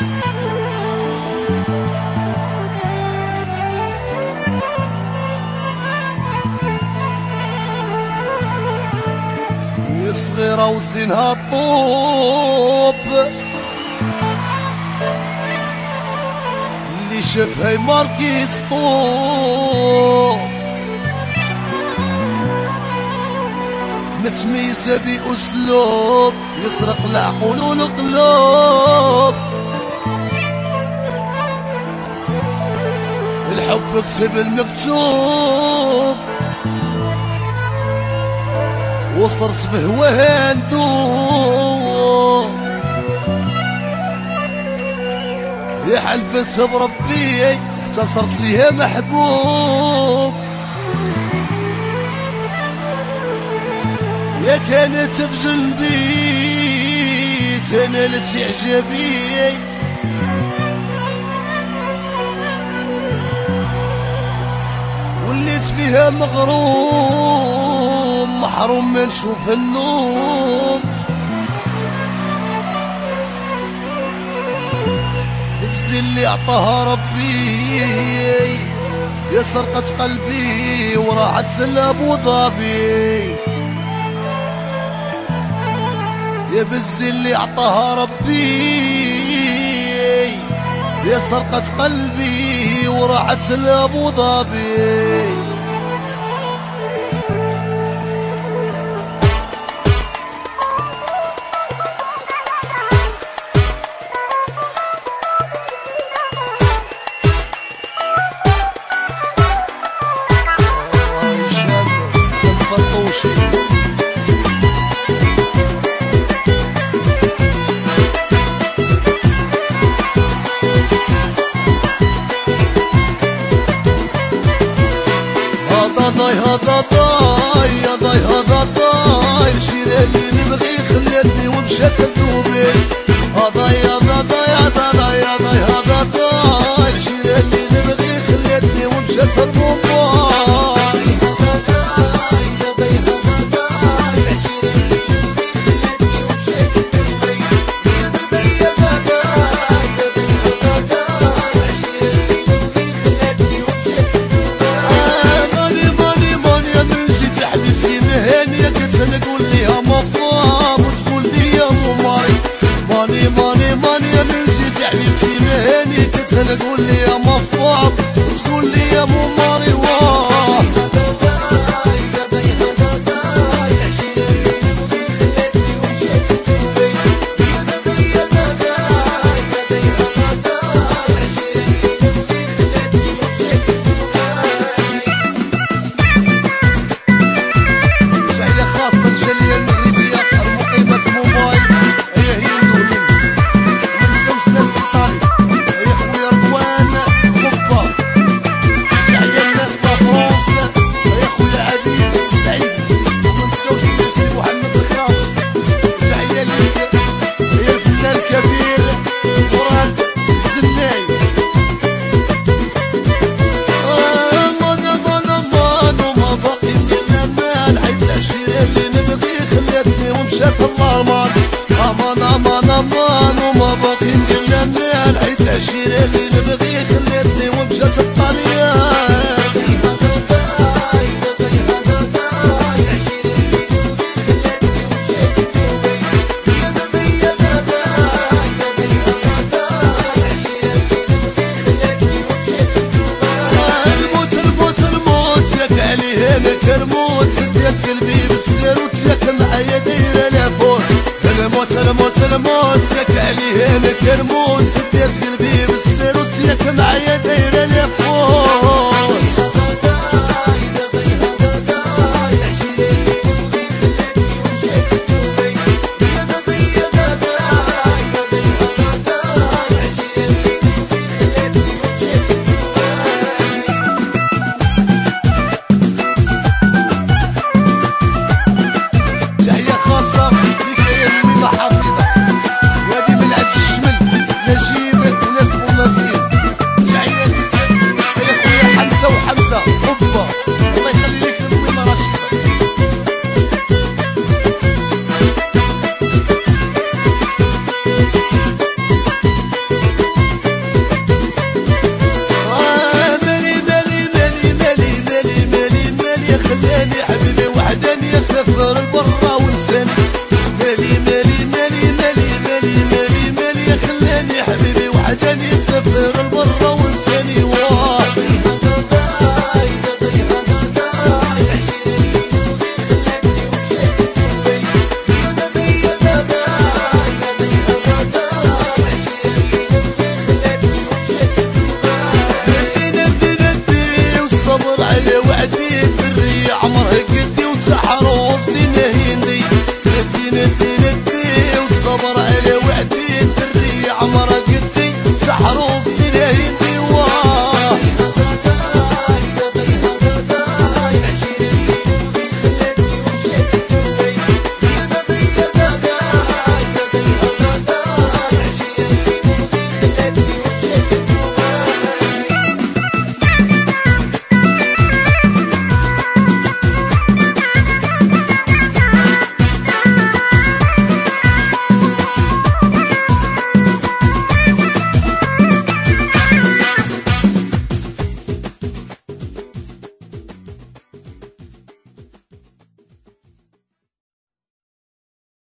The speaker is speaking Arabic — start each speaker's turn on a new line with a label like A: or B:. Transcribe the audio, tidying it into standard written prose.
A: صغيرة وزينها الطوب اللي شافها يماركي سطوب متميزة بأسلوب يسرق العقول والقلوب الحب كتب المكتوب وصرت بهواها ندوب يا حلفتها بربي حتى صرت ليها محبوب يا كانت بجنبي تنالت اعجابي وليت فيها مغروم محروم ما نشوف النوم الزي اللي عطاها ربي يا سرقة قلبي وراحت زلة ابو ظبي يا بالزي اللي عطاها ربي يا سرقة قلبي وراحت زلة ابو ظبي هذا الشيرة اللي نبغي خلتني ومشات لدوبي هذا الشيرة اللي نبغي خلتني ومشات لدوبي نقول ليها مفهوم وتقول لي يا مماري ماني من جيت حبيبتي مهني كنت نقول لي يا مفهوم وتقول لي يا مماري واه امان وما باقي ندير لا مال حيت العشيرة اللي نبغي خلتني ومشات الطليان الموت ياك عليه انا كرموت سديت قلبي بالسير وتياك معايا دايره العفوت الموت ياك عليه انا كرموت سديت قلبي بالسير وتياك معايا دايره العفوت
B: جاي
A: مالي مالي مالي خلاني حبيبي وحداني سافر البرا ونساني واه سحروا بسنه هندي ندي والصبر على وعدي الدري عمره قدي سحروا